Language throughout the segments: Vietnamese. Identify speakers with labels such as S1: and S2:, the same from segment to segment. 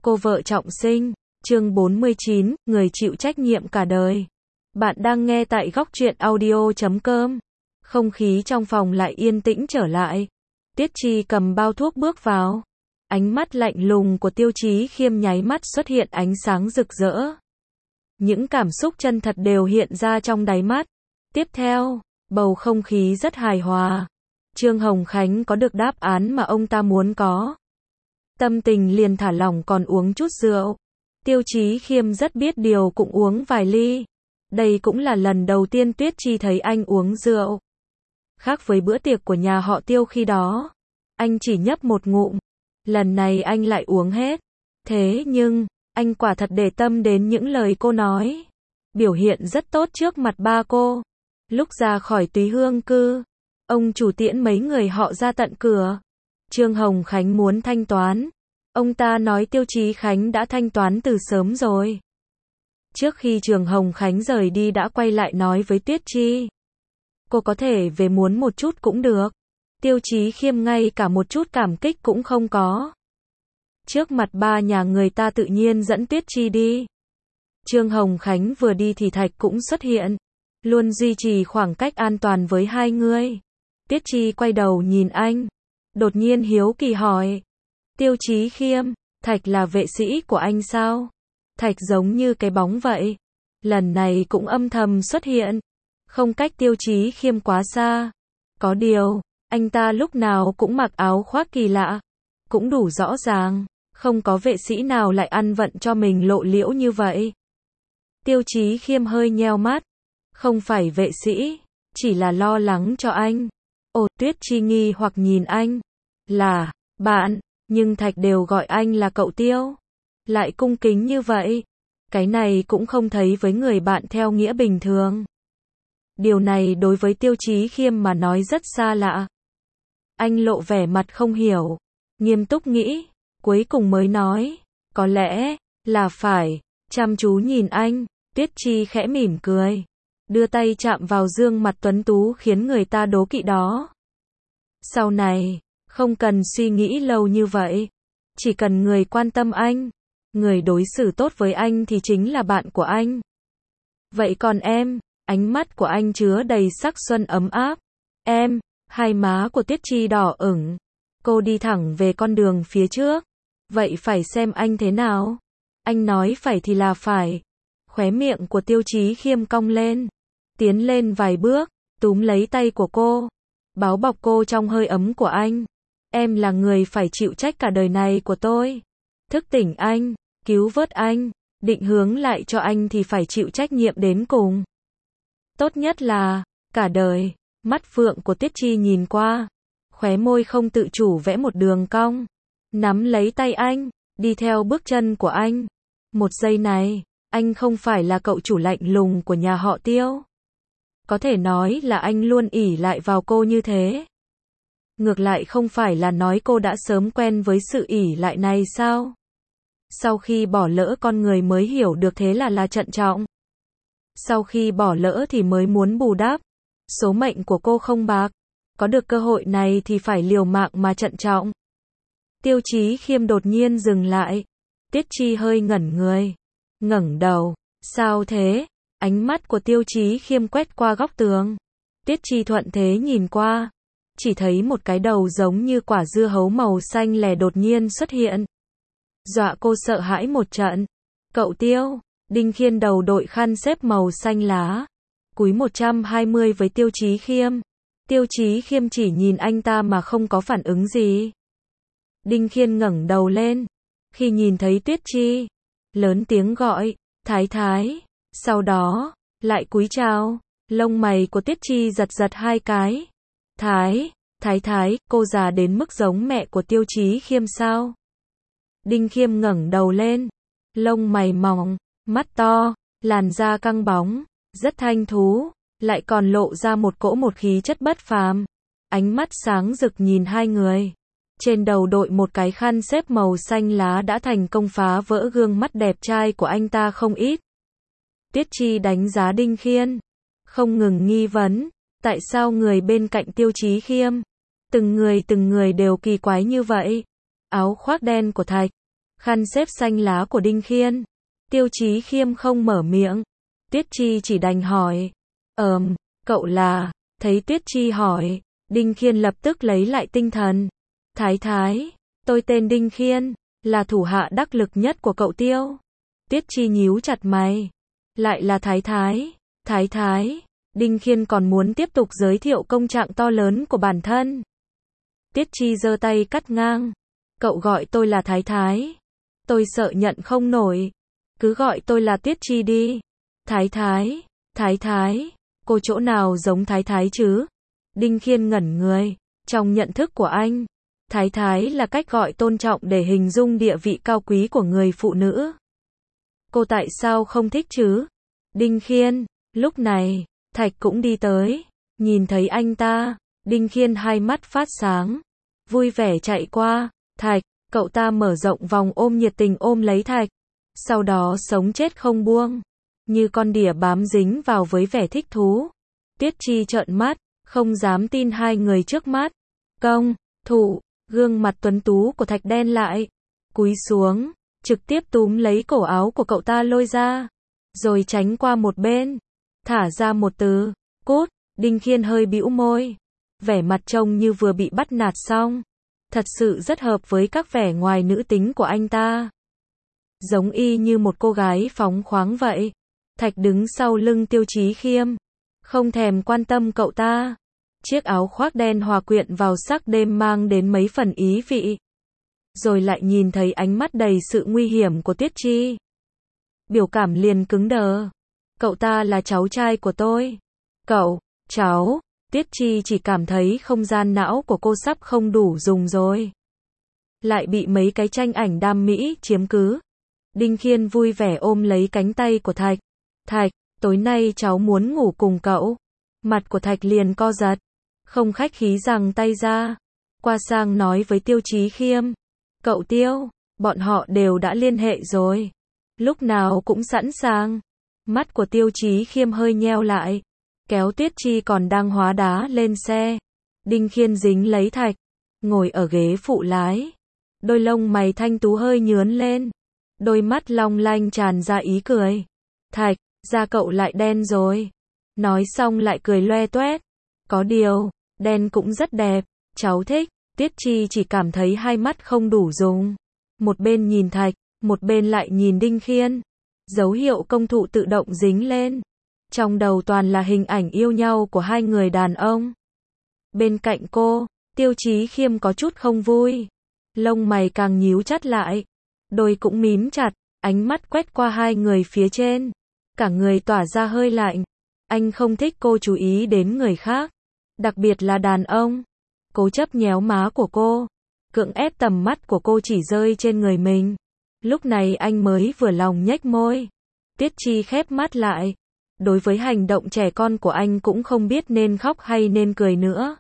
S1: Cô vợ trọng sinh, chương 49, người chịu trách nhiệm cả đời. Bạn đang nghe tại góc truyện audio.com. Không khí trong phòng lại yên tĩnh trở lại. Tiết Chi cầm bao thuốc bước vào. Ánh mắt lạnh lùng của Tiêu Chí Khiêm nháy mắt xuất hiện ánh sáng rực rỡ. Những cảm xúc chân thật đều hiện ra trong đáy mắt. Tiếp theo, bầu không khí rất hài hòa. Trương Hồng Khánh có được đáp án mà ông ta muốn có. Tâm tình liền thả lỏng còn uống chút rượu. Tiêu Chí Khiêm rất biết điều cũng uống vài ly. Đây cũng là lần đầu tiên Tuyết Chi thấy anh uống rượu. Khác với bữa tiệc của nhà họ Tiêu khi đó, anh chỉ nhấp một ngụm. Lần này anh lại uống hết. Thế nhưng, anh quả thật để tâm đến những lời cô nói. Biểu hiện rất tốt trước mặt ba cô. Lúc ra khỏi Túy Hương Cư, ông chủ tiễn mấy người họ ra tận cửa. Trương Hồng Khánh muốn thanh toán. Ông ta nói Tiêu Chí Khánh đã thanh toán từ sớm rồi. Trước khi Trương Hồng Khánh rời đi đã quay lại nói với Tuyết Chi. Cô có thể về muốn một chút cũng được. Tiêu Chí Khiêm ngay cả một chút cảm kích cũng không có. Trước mặt ba nhà người ta tự nhiên dẫn Tuyết Chi đi. Trương Hồng Khánh vừa đi thì Thạch cũng xuất hiện. Luôn duy trì khoảng cách an toàn với hai người. Tuyết Chi quay đầu nhìn anh. Đột nhiên hiếu kỳ hỏi. Tiêu Chí Khiêm, Thạch là vệ sĩ của anh sao? Thạch giống như cái bóng vậy. Lần này cũng âm thầm xuất hiện. Không cách Tiêu Chí Khiêm quá xa. Có điều, anh ta lúc nào cũng mặc áo khoác kỳ lạ. Cũng đủ rõ ràng, không có vệ sĩ nào lại ăn vận cho mình lộ liễu như vậy. Tiêu Chí Khiêm hơi nheo mắt. Không phải vệ sĩ, chỉ là lo lắng cho anh. Ồ, Tuyết Chi nghi hoặc nhìn anh. Là, bạn, nhưng Thạch đều gọi anh là cậu Tiêu. Lại cung kính như vậy. Cái này cũng không thấy với người bạn theo nghĩa bình thường. Điều này đối với Tiêu Chí Khiêm mà nói rất xa lạ. Anh lộ vẻ mặt không hiểu. Nghiêm túc nghĩ. Cuối cùng mới nói. Có lẽ, là phải. Chăm chú nhìn anh. Tuyết Chi khẽ mỉm cười. Đưa tay chạm vào gương mặt tuấn tú khiến người ta đố kỵ đó. Sau này, không cần suy nghĩ lâu như vậy. Chỉ cần người quan tâm anh. Người đối xử tốt với anh thì chính là bạn của anh. Vậy còn em? Ánh mắt của anh chứa đầy sắc xuân ấm áp. Em, hai má của Tuyết Chi đỏ ửng. Cô đi thẳng về con đường phía trước. Vậy phải xem anh thế nào? Anh nói phải thì là phải. Khóe miệng của Tiêu Chí Khiêm cong lên. Tiến lên vài bước, túm lấy tay của cô. Báu bọc cô trong hơi ấm của anh. Em là người phải chịu trách cả đời này của tôi. Thức tỉnh anh, cứu vớt anh, định hướng lại cho anh thì phải chịu trách nhiệm đến cùng. Tốt nhất là, cả đời. Mắt phượng của Tiết Chi nhìn qua. Khóe môi không tự chủ vẽ một đường cong. Nắm lấy tay anh, đi theo bước chân của anh. Một giây này, anh không phải là cậu chủ lạnh lùng của nhà họ Tiêu. Có thể nói là anh luôn ỷ lại vào cô như thế. Ngược lại không phải là nói cô đã sớm quen với sự ỷ lại này sao? Sau khi bỏ lỡ con người mới hiểu được thế là trân trọng. Sau khi bỏ lỡ thì mới muốn bù đắp. Số mệnh của cô không bạc. Có được cơ hội này thì phải liều mạng mà trân trọng. Tiêu Chí Khiêm đột nhiên dừng lại. Tiết Chi hơi ngẩn người. Ngẩng đầu. Sao thế? Ánh mắt của Tiêu Chí Khiêm quét qua góc tường. Tiết Chi thuận thế nhìn qua. Chỉ thấy một cái đầu giống như quả dưa hấu màu xanh lè đột nhiên xuất hiện. Dọa cô sợ hãi một trận. Cậu Tiêu. Đinh Khiên đầu đội khăn xếp màu xanh lá. Cúi 120 với Tiêu Chí Khiêm. Tiêu Chí Khiêm chỉ nhìn anh ta mà không có phản ứng gì. Đinh Khiên ngẩng đầu lên. Khi nhìn thấy Tuyết Chi, lớn tiếng gọi, Thái Thái. Sau đó, lại cúi chào. Lông mày của Tuyết Chi giật giật hai cái. Thái, cô già đến mức giống mẹ của Tiêu Chí Khiêm sao? Đinh Khiêm ngẩng đầu lên. Lông mày mỏng, mắt to, làn da căng bóng, rất thanh thú, lại còn lộ ra một cỗ một khí chất bất phàm. Ánh mắt sáng rực nhìn hai người. Trên đầu đội một cái khăn xếp màu xanh lá đã thành công phá vỡ gương mắt đẹp trai của anh ta không ít. Tiết Chi đánh giá Đinh Khiên. Không ngừng nghi vấn. Tại sao người bên cạnh Tiêu Chí Khiêm? Từng người đều kỳ quái như vậy. Áo khoác đen của Thạch. khăn xếp xanh lá của Đinh Khiên. Tiêu Chí Khiêm không mở miệng. Tiết Chi chỉ đành hỏi. Cậu là, thấy Tiết Chi hỏi, Đinh Khiên lập tức lấy lại tinh thần. Thái thái, tôi tên Đinh Khiên, là thủ hạ đắc lực nhất của cậu Tiêu. Tiết Chi nhíu chặt mày. Lại là thái thái, Đinh Khiên còn muốn tiếp tục giới thiệu công trạng to lớn của bản thân. Tiết Chi giơ tay cắt ngang. Cậu gọi tôi là thái thái. Tôi sợ nhận không nổi. Cứ gọi tôi là Tiết Chi đi. Thái thái, cô chỗ nào giống thái thái chứ? Đinh Khiên ngẩn người. Trong nhận thức của anh, thái thái là cách gọi tôn trọng để hình dung địa vị cao quý của người phụ nữ. Cô tại sao không thích chứ? Đinh Khiên, lúc này, Thạch cũng đi tới. Nhìn thấy anh ta, Đinh Khiên hai mắt phát sáng. Vui vẻ chạy qua. Thạch, cậu ta mở rộng vòng ôm nhiệt tình ôm lấy Thạch. Sau đó sống chết không buông. Như con đỉa bám dính vào với vẻ thích thú. Tiết Chi trợn mắt, không dám tin hai người trước mắt. Công, thủ, gương mặt tuấn tú của Thạch đen lại. Cúi xuống, trực tiếp túm lấy cổ áo của cậu ta lôi ra. Rồi tránh qua một bên. Thả ra một từ, cút. Đinh Khiên hơi bĩu môi. Vẻ mặt trông như vừa bị bắt nạt xong. Thật sự rất hợp với các vẻ ngoài nữ tính của anh ta. Giống y như một cô gái phóng khoáng vậy. Thạch đứng sau lưng Tiêu Chí Khiêm. Không thèm quan tâm cậu ta. Chiếc áo khoác đen hòa quyện vào sắc đêm mang đến mấy phần ý vị. Rồi lại nhìn thấy ánh mắt đầy sự nguy hiểm của Tiết Chi. Biểu cảm liền cứng đờ. Cậu ta là cháu trai của tôi. Cậu, cháu. Tiết Chi chỉ cảm thấy không gian não của cô sắp không đủ dùng rồi. Lại bị mấy cái tranh ảnh đam mỹ chiếm cứ. Đinh Khiên vui vẻ ôm lấy cánh tay của Thạch. Thạch, tối nay cháu muốn ngủ cùng cậu. Mặt của Thạch liền co giật. Không khách khí giằng tay ra. Qua sang nói với Tiêu Chí Khiêm. Cậu Tiêu, bọn họ đều đã liên hệ rồi. Lúc nào cũng sẵn sàng. Mắt của Tiêu Chí Khiêm hơi nheo lại. Kéo Tiết Chi còn đang hóa đá lên xe. Đinh Khiên dính lấy Thạch. Ngồi ở ghế phụ lái. Đôi lông mày thanh tú hơi nhướn lên. Đôi mắt long lanh tràn ra ý cười. Thạch, da cậu lại đen rồi. Nói xong lại cười loe toét. Có điều, đen cũng rất đẹp. Cháu thích. Tiết Chi chỉ cảm thấy hai mắt không đủ dùng. Một bên nhìn Thạch, một bên lại nhìn Đinh Khiên. Dấu hiệu công thụ tự động dính lên. Trong đầu toàn là hình ảnh yêu nhau của hai người đàn ông. Bên cạnh cô, Tiêu Chí Khiêm có chút không vui. Lông mày càng nhíu chặt lại. Đôi cũng mím chặt, ánh mắt quét qua hai người phía trên. Cả người tỏa ra hơi lạnh. Anh không thích cô chú ý đến người khác. Đặc biệt là đàn ông. Cố chấp nhéo má của cô. Cưỡng ép tầm mắt của cô chỉ rơi trên người mình. Lúc này anh mới vừa lòng nhếch môi. Tiết Chi khép mắt lại. Đối với hành động trẻ con của anh cũng không biết nên khóc hay nên cười nữa.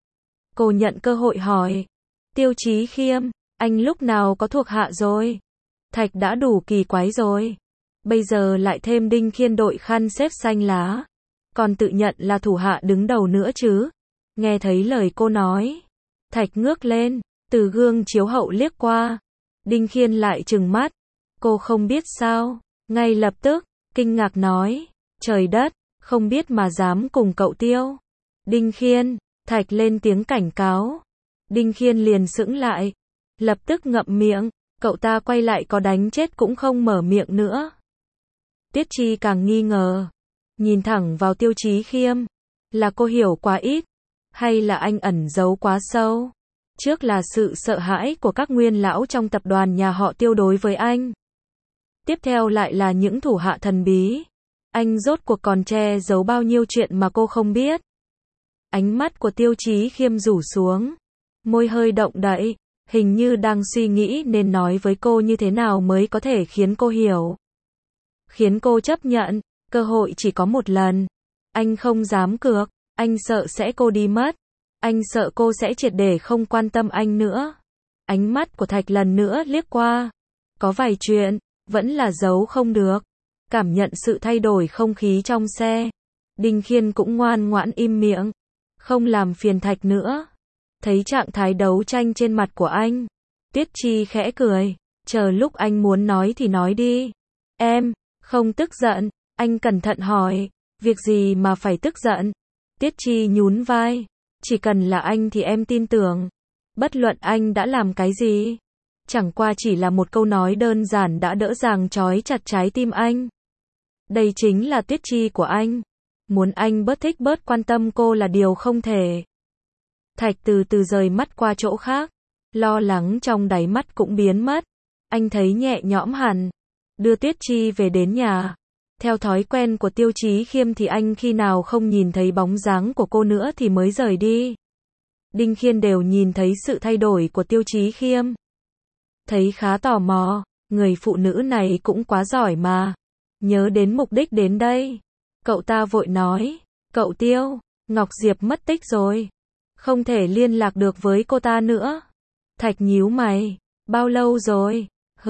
S1: Cô nhận cơ hội hỏi. Tiêu Chí Khiêm, anh lúc nào có thuộc hạ rồi? Thạch đã đủ kỳ quái rồi. Bây giờ lại thêm Đinh Khiên đội khăn xếp xanh lá. Còn tự nhận là thủ hạ đứng đầu nữa chứ. Nghe thấy lời cô nói. Thạch ngước lên, từ gương chiếu hậu liếc qua. Đinh Khiên lại trừng mắt. Cô không biết sao. Ngay lập tức, kinh ngạc nói. Trời đất, không biết mà dám cùng cậu Tiêu. Đinh Khiên, Thạch lên tiếng cảnh cáo. Đinh Khiên liền sững lại. Lập tức ngậm miệng. Cậu ta quay lại có đánh chết cũng không mở miệng nữa. Tiết Chi càng nghi ngờ. Nhìn thẳng vào Tiêu Chí Khiêm. Là cô hiểu quá ít. Hay là anh ẩn giấu quá sâu. Trước là sự sợ hãi của các nguyên lão trong tập đoàn nhà họ Tiêu đối với anh. Tiếp theo lại là những thủ hạ thần bí. Anh rốt cuộc còn che giấu bao nhiêu chuyện mà cô không biết. Ánh mắt của Tiêu Chí Khiêm rủ xuống. Môi hơi động đậy. Hình như đang suy nghĩ nên nói với cô như thế nào mới có thể khiến cô hiểu. Khiến cô chấp nhận. Cơ hội chỉ có một lần. Anh không dám cược. Anh sợ sẽ cô đi mất. Anh sợ cô sẽ triệt để không quan tâm anh nữa. Ánh mắt của Thạch lần nữa liếc qua. Có vài chuyện, vẫn là giấu không được. Cảm nhận sự thay đổi không khí trong xe. Đinh Khiên cũng ngoan ngoãn im miệng. Không làm phiền Thạch nữa. Thấy trạng thái đấu tranh trên mặt của anh. Tiết Chi khẽ cười. Chờ lúc anh muốn nói thì nói đi. Em, không tức giận, anh cẩn thận hỏi. Việc gì mà phải tức giận? Tiết Chi nhún vai. Chỉ cần là anh thì em tin tưởng. Bất luận anh đã làm cái gì. Chẳng qua chỉ là một câu nói đơn giản đã đỡ dàng trói chặt trái tim anh. Đây chính là Tiết Chi của anh. Muốn anh bớt thích bớt quan tâm cô là điều không thể. Thạch từ từ rời mắt qua chỗ khác. Lo lắng trong đáy mắt cũng biến mất. Anh thấy nhẹ nhõm hẳn. Đưa Tiết Chi về đến nhà. Theo thói quen của Tiêu Chí Khiêm thì anh khi nào không nhìn thấy bóng dáng của cô nữa thì mới rời đi. Đinh Khiên đều nhìn thấy sự thay đổi của Tiêu Chí Khiêm. Thấy khá tò mò, người phụ nữ này cũng quá giỏi mà. Nhớ đến mục đích đến đây. Cậu ta vội nói, cậu Tiêu, Ngọc Diệp mất tích rồi. Không thể liên lạc được với cô ta nữa. Thạch nhíu mày, bao lâu rồi?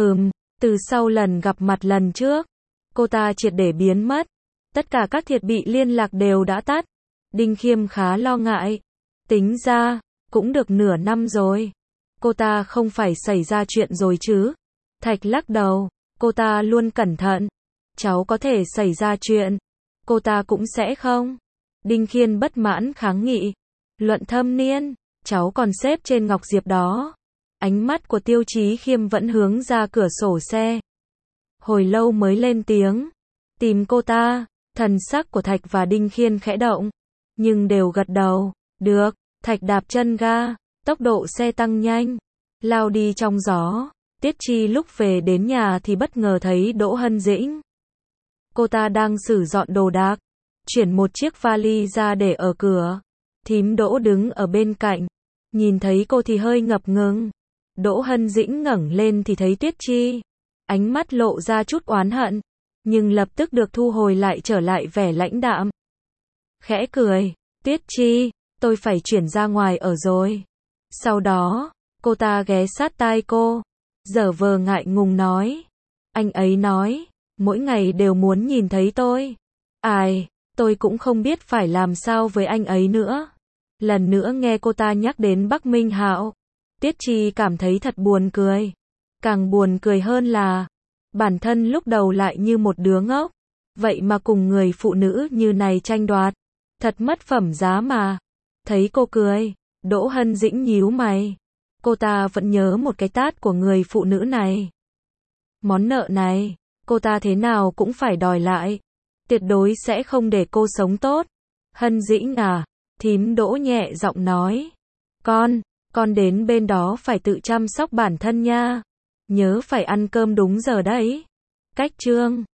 S1: Từ sau lần gặp mặt lần trước. Cô ta triệt để biến mất. Tất cả các thiết bị liên lạc đều đã tắt. Đinh Khiêm khá lo ngại. Tính ra, cũng được nửa năm rồi. Cô ta không phải xảy ra chuyện rồi chứ? Thạch lắc đầu, cô ta luôn cẩn thận. Cháu có thể xảy ra chuyện. Cô ta cũng sẽ không. Đinh Khiên bất mãn kháng nghị. Luận thâm niên, cháu còn xếp trên Ngọc Diệp đó. Ánh mắt của Tiêu Chí Khiêm vẫn hướng ra cửa sổ xe. Hồi lâu mới lên tiếng. Tìm cô ta. Thần sắc của Thạch và Đinh Khiên khẽ động. Nhưng đều gật đầu. Được. Thạch đạp chân ga. Tốc độ xe tăng nhanh. Lao đi trong gió. Tiết Chi lúc về đến nhà thì bất ngờ thấy Đỗ Hân Dĩnh. Cô ta đang xử dọn đồ đạc. Chuyển một chiếc vali ra để ở cửa. Thím Đỗ đứng ở bên cạnh. Nhìn thấy cô thì hơi ngập ngừng. Đỗ Hân Dĩnh ngẩng lên thì thấy Tiết Chi. Ánh mắt lộ ra chút oán hận. Nhưng lập tức được thu hồi lại trở lại vẻ lãnh đạm. Khẽ cười. Tiết Chi, tôi phải chuyển ra ngoài ở rồi. Sau đó, cô ta ghé sát tai cô. Giở vờ ngại ngùng nói. Anh ấy nói, mỗi ngày đều muốn nhìn thấy tôi. Ai, tôi cũng không biết phải làm sao với anh ấy nữa. Lần nữa nghe cô ta nhắc đến Bắc Minh Hạo. Tiết Chi cảm thấy thật buồn cười. Càng buồn cười hơn là, bản thân lúc đầu lại như một đứa ngốc. Vậy mà cùng người phụ nữ như này tranh đoạt. Thật mất phẩm giá mà. Thấy cô cười, Đỗ Hân Dĩnh nhíu mày. Cô ta vẫn nhớ một cái tát của người phụ nữ này. Món nợ này, cô ta thế nào cũng phải đòi lại. Tuyệt đối sẽ không để cô sống tốt. Hân Dĩnh à, thím Đỗ nhẹ giọng nói. Con đến bên đó phải tự chăm sóc bản thân nha. Nhớ phải ăn cơm đúng giờ đấy. Cách chương